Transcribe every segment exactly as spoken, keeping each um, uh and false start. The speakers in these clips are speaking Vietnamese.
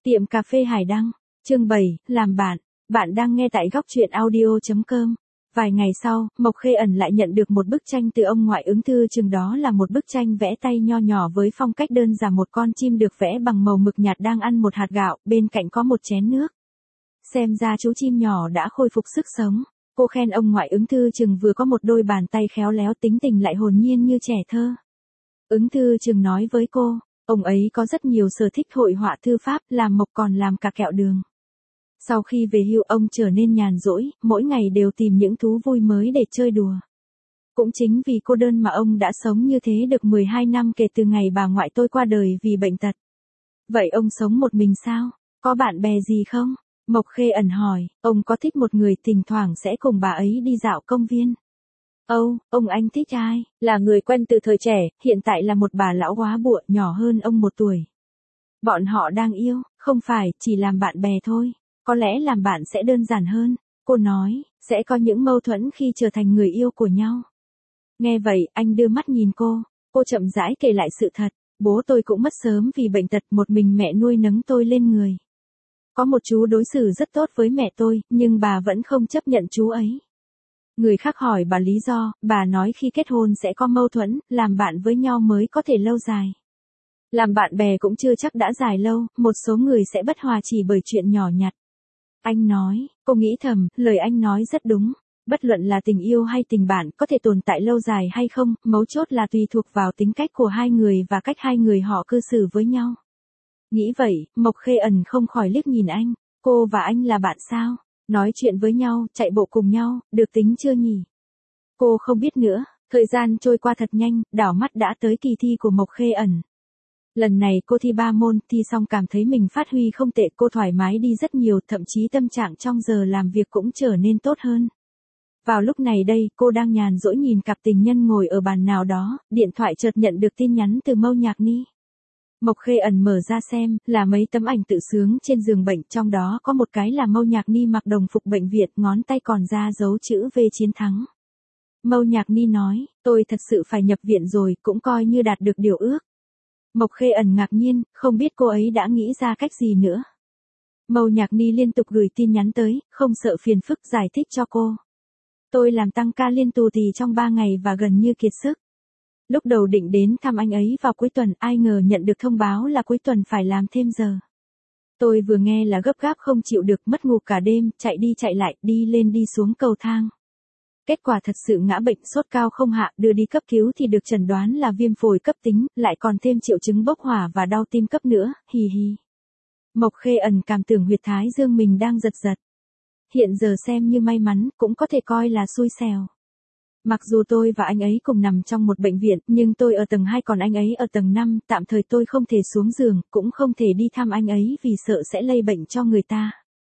Tiệm cà phê Hải Đăng, chương bảy, làm bạn. Bạn đang nghe tại góc truyện audio chấm com. Vài ngày sau, Mộc Khê Ẩn lại nhận được một bức tranh từ ông ngoại ứng thư chừng, đó là một bức tranh vẽ tay nho nhỏ với phong cách đơn giản, một con chim được vẽ bằng màu mực nhạt đang ăn một hạt gạo, bên cạnh có một chén nước. Xem ra chú chim nhỏ đã khôi phục sức sống. Cô khen ông ngoại ứng thư chừng vừa có một đôi bàn tay khéo léo, tính tình lại hồn nhiên như trẻ thơ. Ứng thư chừng nói với cô, ông ấy có rất nhiều sở thích: hội họa, thư pháp, làm mộc, còn làm cả kẹo đường. Sau khi về hưu, ông trở nên nhàn rỗi, mỗi ngày đều tìm những thú vui mới để chơi đùa. Cũng chính vì cô đơn mà ông đã sống như thế được mười hai năm, kể từ ngày bà ngoại tôi qua đời vì bệnh tật. Vậy ông sống một mình sao? Có bạn bè gì không? Mộc Khê Ẩn hỏi. Ông có thích một người, thỉnh thoảng sẽ cùng bà ấy đi dạo công viên. Âu, ông anh thích ai? Là người quen từ thời trẻ, hiện tại là một bà lão hóa bụa, nhỏ hơn ông một tuổi. Bọn họ đang yêu, không phải, chỉ làm bạn bè thôi. Có lẽ làm bạn sẽ đơn giản hơn. Cô nói, sẽ có những mâu thuẫn khi trở thành người yêu của nhau. Nghe vậy, anh đưa mắt nhìn cô. Cô chậm rãi kể lại sự thật. Bố tôi cũng mất sớm vì bệnh tật, một mình mẹ nuôi nấng tôi lên người. Có một chú đối xử rất tốt với mẹ tôi, nhưng bà vẫn không chấp nhận chú ấy. Người khác hỏi bà lý do, bà nói khi kết hôn sẽ có mâu thuẫn, làm bạn với nhau mới có thể lâu dài. Làm bạn bè cũng chưa chắc đã dài lâu, một số người sẽ bất hòa chỉ bởi chuyện nhỏ nhặt. Anh nói, cô nghĩ thầm, lời anh nói rất đúng. Bất luận là tình yêu hay tình bạn, có thể tồn tại lâu dài hay không, mấu chốt là tùy thuộc vào tính cách của hai người và cách hai người họ cư xử với nhau. Nghĩ vậy, Mộc Khê Ẩn không khỏi liếc nhìn anh. Cô và anh là bạn sao? Nói chuyện với nhau, chạy bộ cùng nhau, được tính chưa nhỉ? Cô không biết nữa. Thời gian trôi qua thật nhanh, đảo mắt đã tới kỳ thi của Mộc Khê Ẩn. Lần này cô thi ba môn, thi xong cảm thấy mình phát huy không tệ, cô thoải mái đi rất nhiều, thậm chí tâm trạng trong giờ làm việc cũng trở nên tốt hơn. Vào lúc này đây, cô đang nhàn rỗi nhìn cặp tình nhân ngồi ở bàn nào đó, điện thoại chợt nhận được tin nhắn từ Mâu Nhạc Ni. Mộc Khê Ẩn mở ra xem, là mấy tấm ảnh tự sướng trên giường bệnh, trong đó có một cái là Mâu Nhạc Ni mặc đồng phục bệnh viện, ngón tay còn ra dấu chữ V chiến thắng. Mâu Nhạc Ni nói, tôi thật sự phải nhập viện rồi, cũng coi như đạt được điều ước. Mộc Khê Ẩn ngạc nhiên, không biết cô ấy đã nghĩ ra cách gì nữa. Mâu Nhạc Ni liên tục gửi tin nhắn tới, không sợ phiền phức, giải thích cho cô. Tôi làm tăng ca liên tù tì trong ba ngày và gần như kiệt sức. Lúc đầu định đến thăm anh ấy vào cuối tuần, ai ngờ nhận được thông báo là cuối tuần phải làm thêm giờ. Tôi vừa nghe là gấp gáp không chịu được, mất ngủ cả đêm, chạy đi chạy lại, đi lên đi xuống cầu thang. Kết quả thật sự ngã bệnh, sốt cao không hạ, đưa đi cấp cứu thì được chẩn đoán là viêm phổi cấp tính, lại còn thêm triệu chứng bốc hỏa và đau tim cấp nữa, hì hì. Mộc Khê Ẩn cảm tưởng huyệt thái dương mình đang giật giật. Hiện giờ xem như may mắn, cũng có thể coi là xui xẻo. Mặc dù tôi và anh ấy cùng nằm trong một bệnh viện, nhưng tôi ở tầng hai còn anh ấy ở tầng năm, tạm thời tôi không thể xuống giường, cũng không thể đi thăm anh ấy vì sợ sẽ lây bệnh cho người ta.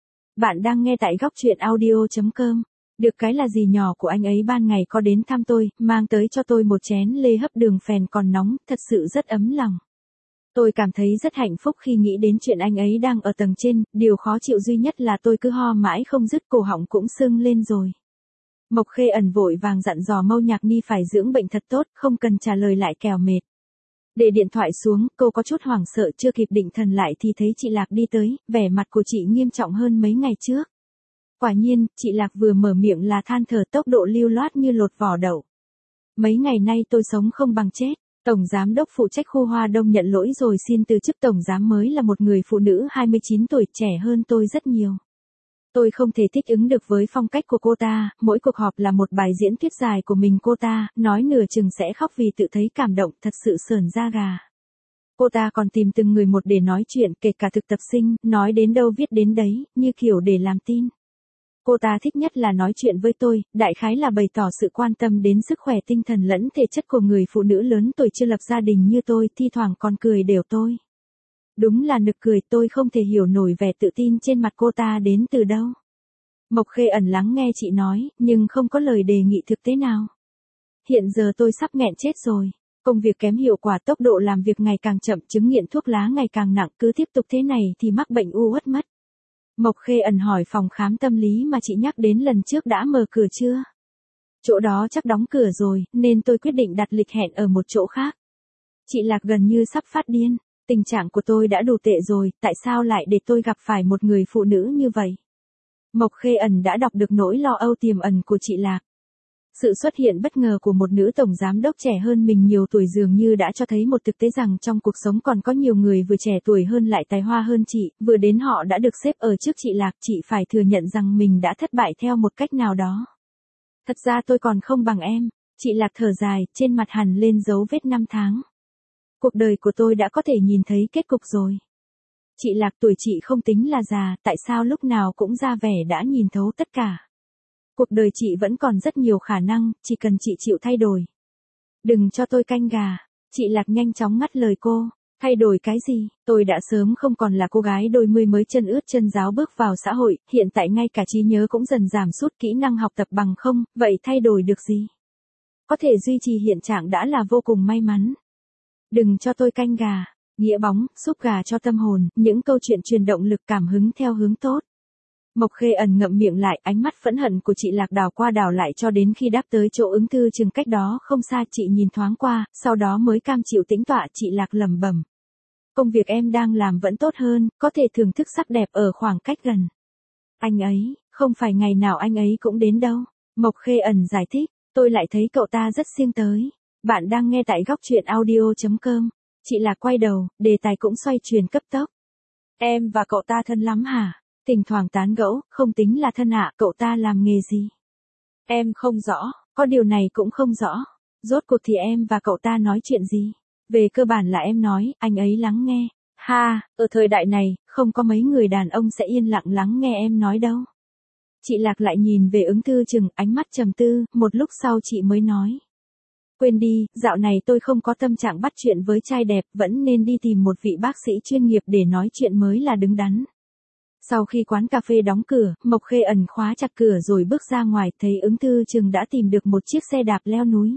Bạn đang nghe tại góc truyện audio chấm com. Được cái là dì nhỏ của anh ấy ban ngày có đến thăm tôi, mang tới cho tôi một chén lê hấp đường phèn còn nóng, thật sự rất ấm lòng. Tôi cảm thấy rất hạnh phúc khi nghĩ đến chuyện anh ấy đang ở tầng trên, điều khó chịu duy nhất là tôi cứ ho mãi không dứt, cổ họng cũng sưng lên rồi. Mộc Khê Ẩn vội vàng dặn dò Mâu Nhạc Ni phải dưỡng bệnh thật tốt, không cần trả lời lại kẻo mệt. Để điện thoại xuống, cô có chút hoảng sợ, chưa kịp định thần lại thì thấy chị Lạc đi tới, vẻ mặt của chị nghiêm trọng hơn mấy ngày trước. Quả nhiên, chị Lạc vừa mở miệng là than thở, tốc độ lưu loát như lột vỏ đậu. Mấy ngày nay tôi sống không bằng chết. Tổng giám đốc phụ trách khu Hoa Đông nhận lỗi rồi xin từ chức. Tổng giám mới là một người phụ nữ hai mươi chín tuổi, trẻ hơn tôi rất nhiều. Tôi không thể thích ứng được với phong cách của cô ta, mỗi cuộc họp là một bài diễn thuyết dài của mình cô ta, nói nửa chừng sẽ khóc vì tự thấy cảm động, thật sự sởn da gà. Cô ta còn tìm từng người một để nói chuyện, kể cả thực tập sinh, nói đến đâu viết đến đấy, như kiểu để làm tin. Cô ta thích nhất là nói chuyện với tôi, đại khái là bày tỏ sự quan tâm đến sức khỏe tinh thần lẫn thể chất của người phụ nữ lớn tuổi chưa lập gia đình như tôi, thi thoảng còn cười đều tôi. Đúng là nực cười, tôi không thể hiểu nổi vẻ tự tin trên mặt cô ta đến từ đâu. Mộc Khê Ẩn lắng nghe chị nói, nhưng không có lời đề nghị thực tế nào. Hiện giờ tôi sắp nghẹn chết rồi. Công việc kém hiệu quả, tốc độ làm việc ngày càng chậm, chứng nghiện thuốc lá ngày càng nặng, cứ tiếp tục thế này thì mắc bệnh u uất mất. Mộc Khê Ẩn hỏi phòng khám tâm lý mà chị nhắc đến lần trước đã mở cửa chưa? Chỗ đó chắc đóng cửa rồi, nên tôi quyết định đặt lịch hẹn ở một chỗ khác. Chị Lạc gần như sắp phát điên. Tình trạng của tôi đã đủ tệ rồi, tại sao lại để tôi gặp phải một người phụ nữ như vậy? Mộc Khê Ẩn đã đọc được nỗi lo âu tiềm ẩn của chị Lạc. Sự xuất hiện bất ngờ của một nữ tổng giám đốc trẻ hơn mình nhiều tuổi dường như đã cho thấy một thực tế rằng trong cuộc sống còn có nhiều người vừa trẻ tuổi hơn lại tài hoa hơn chị, vừa đến họ đã được xếp ở trước chị Lạc, chị phải thừa nhận rằng mình đã thất bại theo một cách nào đó. Thật ra tôi còn không bằng em, chị Lạc thở dài, trên mặt hằn lên dấu vết năm tháng. Cuộc đời của tôi đã có thể nhìn thấy kết cục rồi. Chị Lạc tuổi chị không tính là già, tại sao lúc nào cũng ra vẻ đã nhìn thấu tất cả. Cuộc đời chị vẫn còn rất nhiều khả năng, chỉ cần chị chịu thay đổi. Đừng cho tôi canh gà. Chị Lạc nhanh chóng ngắt lời cô. Thay đổi cái gì? Tôi đã sớm không còn là cô gái đôi mươi mới chân ướt chân ráo bước vào xã hội, hiện tại ngay cả trí nhớ cũng dần giảm sút, kỹ năng học tập bằng không, vậy thay đổi được gì? Có thể duy trì hiện trạng đã là vô cùng may mắn. Đừng cho tôi canh gà. Nghĩa bóng, xúc gà cho tâm hồn, những câu chuyện truyền động lực cảm hứng theo hướng tốt. Mộc Khê Ẩn ngậm miệng lại, ánh mắt phẫn hận của chị Lạc đảo qua đảo lại cho đến khi đáp tới chỗ ứng thư chừng cách đó không xa, chị nhìn thoáng qua, sau đó mới cam chịu tĩnh tọa. Chị Lạc lẩm bẩm. Công việc em đang làm vẫn tốt hơn, có thể thưởng thức sắc đẹp ở khoảng cách gần. Anh ấy, không phải ngày nào anh ấy cũng đến đâu. Mộc Khê Ẩn giải thích, tôi lại thấy cậu ta rất siêng tới. Bạn đang nghe tại góc truyện audio chấm com. Chị Lạc quay đầu, đề tài cũng xoay chuyển cấp tốc. Em và cậu ta thân lắm hả? Thỉnh thoảng tán gẫu, không tính là thân ạ, cậu ta làm nghề gì? Em không rõ, có điều này cũng không rõ. Rốt cuộc thì em và cậu ta nói chuyện gì? Về cơ bản là em nói, anh ấy lắng nghe. Ha, ở thời đại này, không có mấy người đàn ông sẽ yên lặng lắng nghe em nói đâu. Chị Lạc lại nhìn về ứng thư chừng, ánh mắt trầm tư, một lúc sau chị mới nói. Quên đi, dạo này tôi không có tâm trạng bắt chuyện với trai đẹp, vẫn nên đi tìm một vị bác sĩ chuyên nghiệp để nói chuyện mới là đứng đắn. Sau khi quán cà phê đóng cửa, Mộc Khê Ẩn khóa chặt cửa rồi bước ra ngoài, thấy ứng thư chừng đã tìm được một chiếc xe đạp leo núi.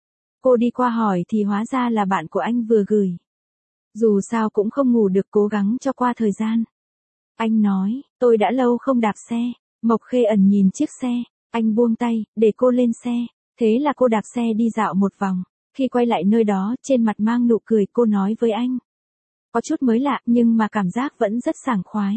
Cô đi qua hỏi thì hóa ra là bạn của anh vừa gửi. Dù sao cũng không ngủ được, cố gắng cho qua thời gian. Anh nói, tôi đã lâu không đạp xe. Mộc Khê Ẩn nhìn chiếc xe, anh buông tay, để cô lên xe. Thế là cô đạp xe đi dạo một vòng. Khi quay lại nơi đó, trên mặt mang nụ cười, cô nói với anh. Có chút mới lạ, nhưng mà cảm giác vẫn rất sảng khoái.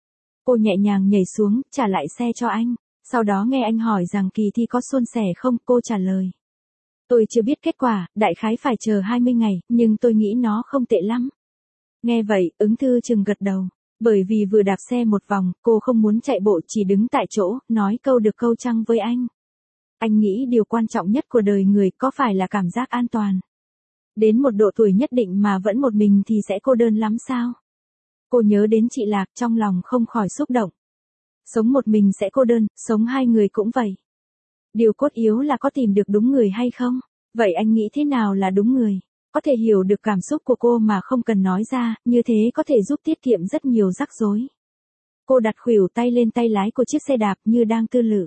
Cô nhẹ nhàng nhảy xuống, trả lại xe cho anh. Sau đó nghe anh hỏi rằng kỳ thi có suôn sẻ không, cô trả lời. Tôi chưa biết kết quả, đại khái phải chờ hai mươi ngày, nhưng tôi nghĩ nó không tệ lắm. Nghe vậy, ứng thư chừng gật đầu. Bởi vì vừa đạp xe một vòng, cô không muốn chạy bộ, chỉ đứng tại chỗ, nói câu được câu trăng với anh. Anh nghĩ điều quan trọng nhất của đời người có phải là cảm giác an toàn. Đến một độ tuổi nhất định mà vẫn một mình thì sẽ cô đơn lắm sao? Cô nhớ đến chị Lạc, trong lòng không khỏi xúc động. Sống một mình sẽ cô đơn, sống hai người cũng vậy. Điều cốt yếu là có tìm được đúng người hay không? Vậy anh nghĩ thế nào là đúng người? Có thể hiểu được cảm xúc của cô mà không cần nói ra, như thế có thể giúp tiết kiệm rất nhiều rắc rối. Cô đặt khuỷu tay lên tay lái của chiếc xe đạp như đang tư lự.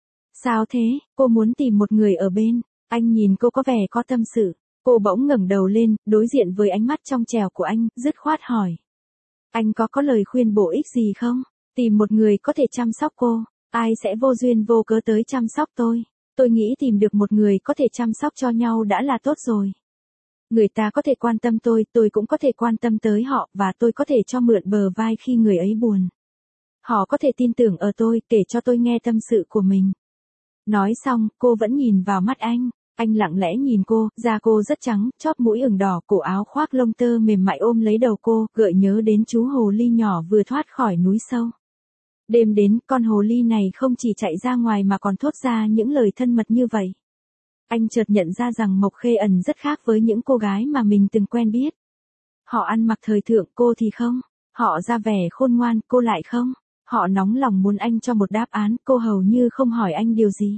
Sao thế? Cô muốn tìm một người ở bên. Anh nhìn cô có vẻ có tâm sự. Cô bỗng ngẩng đầu lên, đối diện với ánh mắt trong trẻo của anh, dứt khoát hỏi. Anh có có lời khuyên bổ ích gì không? Tìm một người có thể chăm sóc cô. Ai sẽ vô duyên vô cớ tới chăm sóc tôi? Tôi nghĩ tìm được một người có thể chăm sóc cho nhau đã là tốt rồi. Người ta có thể quan tâm tôi, tôi cũng có thể quan tâm tới họ, và tôi có thể cho mượn bờ vai khi người ấy buồn. Họ có thể tin tưởng ở tôi, kể cho tôi nghe tâm sự của mình. Nói xong, cô vẫn nhìn vào mắt anh. Anh lặng lẽ nhìn cô, da cô rất trắng, chóp mũi ửng đỏ, cổ áo khoác lông tơ mềm mại ôm lấy đầu cô, gợi nhớ đến chú hồ ly nhỏ vừa thoát khỏi núi sâu. Đêm đến, con hồ ly này không chỉ chạy ra ngoài mà còn thốt ra những lời thân mật như vậy. Anh chợt nhận ra rằng Mộc Khê Ẩn rất khác với những cô gái mà mình từng quen biết. Họ ăn mặc thời thượng, cô thì không. Họ ra vẻ khôn ngoan, cô lại không. Họ nóng lòng muốn anh cho một đáp án, cô hầu như không hỏi anh điều gì.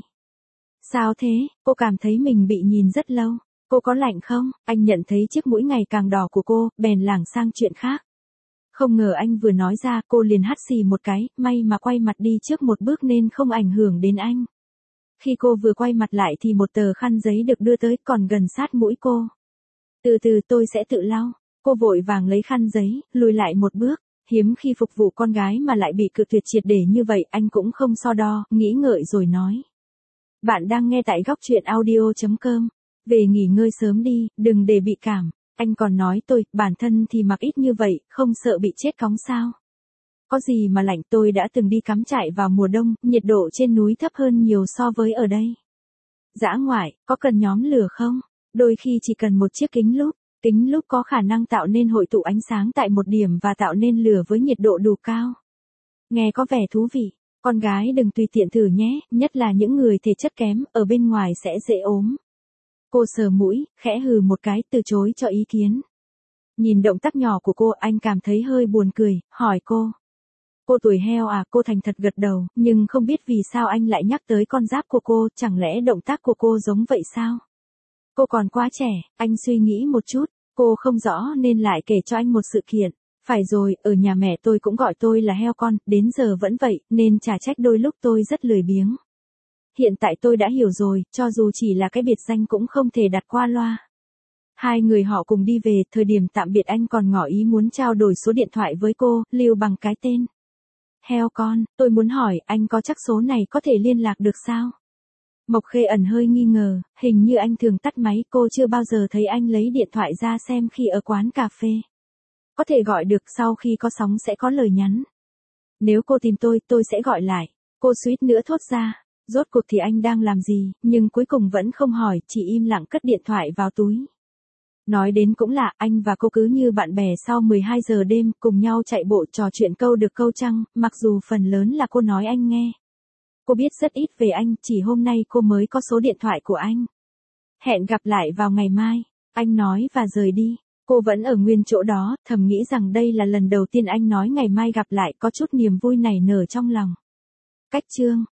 Sao thế? Cô cảm thấy mình bị nhìn rất lâu. Cô có lạnh không? Anh nhận thấy chiếc mũi ngày càng đỏ của cô, bèn lảng sang chuyện khác. Không ngờ anh vừa nói ra, cô liền hắt xì một cái, may mà quay mặt đi trước một bước nên không ảnh hưởng đến anh. Khi cô vừa quay mặt lại thì một tờ khăn giấy được đưa tới, còn gần sát mũi cô. Từ từ, tôi sẽ tự lau. Cô vội vàng lấy khăn giấy, lùi lại một bước. Hiếm khi phục vụ con gái mà lại bị cự tuyệt triệt để như vậy, anh cũng không so đo, nghĩ ngợi rồi nói. Bạn đang nghe tại góc truyện audio chấm com. Về nghỉ ngơi sớm đi, đừng để bị cảm. Anh còn nói tôi, bản thân thì mặc ít như vậy, không sợ bị chết cóng sao. Có gì mà lạnh, tôi đã từng đi cắm trại vào mùa đông, nhiệt độ trên núi thấp hơn nhiều so với ở đây. Dã ngoại, có cần nhóm lửa không? Đôi khi chỉ cần một chiếc kính lúp. Kính lúp có khả năng tạo nên hội tụ ánh sáng tại một điểm và tạo nên lửa với nhiệt độ đủ cao. Nghe có vẻ thú vị. Con gái đừng tùy tiện thử nhé, nhất là những người thể chất kém, ở bên ngoài sẽ dễ ốm. Cô sờ mũi, khẽ hừ một cái, từ chối cho ý kiến. Nhìn động tác nhỏ của cô, anh cảm thấy hơi buồn cười, hỏi cô. Cô tuổi heo à? Cô thành thật gật đầu, nhưng không biết vì sao anh lại nhắc tới con giáp của cô, chẳng lẽ động tác của cô giống vậy sao? Cô còn quá trẻ, anh suy nghĩ một chút, cô không rõ nên lại kể cho anh một sự kiện. Phải rồi, ở nhà mẹ tôi cũng gọi tôi là heo con, đến giờ vẫn vậy, nên chả trách đôi lúc tôi rất lười biếng. Hiện tại tôi đã hiểu rồi, cho dù chỉ là cái biệt danh cũng không thể đặt qua loa. Hai người họ cùng đi về, thời điểm tạm biệt anh còn ngỏ ý muốn trao đổi số điện thoại với cô, lưu bằng cái tên. Heo con, tôi muốn hỏi, anh có chắc số này có thể liên lạc được sao? Mộc Khê ẩn hơi nghi ngờ, hình như anh thường tắt máy, cô chưa bao giờ thấy anh lấy điện thoại ra xem khi ở quán cà phê. Có thể gọi được, sau khi có sóng sẽ có lời nhắn. Nếu cô tìm tôi, tôi sẽ gọi lại. Cô suýt nữa thốt ra. Rốt cuộc thì anh đang làm gì, nhưng cuối cùng vẫn không hỏi, chỉ im lặng cất điện thoại vào túi. Nói đến cũng lạ, anh và cô cứ như bạn bè sau mười hai giờ đêm, cùng nhau chạy bộ trò chuyện câu được câu trăng, mặc dù phần lớn là cô nói anh nghe. Cô biết rất ít về anh, chỉ hôm nay cô mới có số điện thoại của anh. Hẹn gặp lại vào ngày mai, anh nói và rời đi. Cô vẫn ở nguyên chỗ đó, thầm nghĩ rằng đây là lần đầu tiên anh nói ngày mai gặp lại, có chút niềm vui nảy nở trong lòng. Cách chương